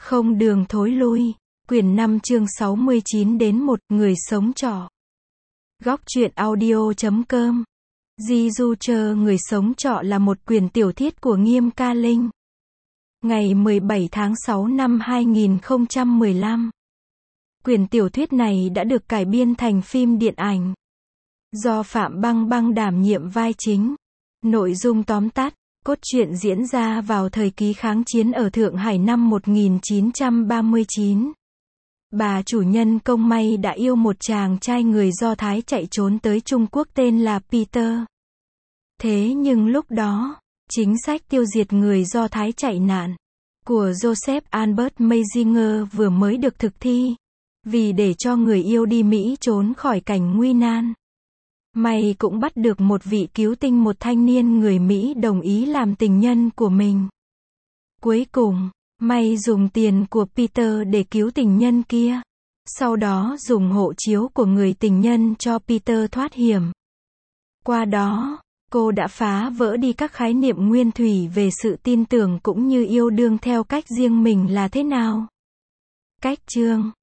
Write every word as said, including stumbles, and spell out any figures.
Không đường thối lui. Quyển năm chương sáu mươi chín đến một, người sống trọ. Góc truyện audio.com. Di Du Trơ Người Sống Trọ là một quyển tiểu thuyết của Nghiêm Ca Linh. Ngày mười bảy tháng sáu năm hai nghìn không trăm mười lăm. Quyển tiểu thuyết này đã được cải biên thành phim điện ảnh. Do Phạm Băng Băng đảm nhiệm vai chính. Nội dung tóm tắt, cốt truyện diễn ra vào thời kỳ kháng chiến ở Thượng Hải năm một nghìn chín trăm ba mươi chín. Bà chủ nhân công may đã yêu một chàng trai người Do Thái chạy trốn tới Trung Quốc tên là Peter. Thế nhưng lúc đó, chính sách tiêu diệt người Do Thái chạy nạn của Joseph Albert Mazinger vừa mới được thực thi. Vì để cho người yêu đi Mỹ trốn khỏi cảnh nguy nan, May cũng bắt được một vị cứu tinh, một thanh niên người Mỹ đồng ý làm tình nhân của mình. Cuối cùng, May dùng tiền của Peter để cứu tình nhân kia. Sau đó dùng hộ chiếu của người tình nhân cho Peter thoát hiểm. Qua đó, cô đã phá vỡ đi các khái niệm nguyên thủy về sự tin tưởng cũng như yêu đương theo cách riêng mình là thế nào. Cách chương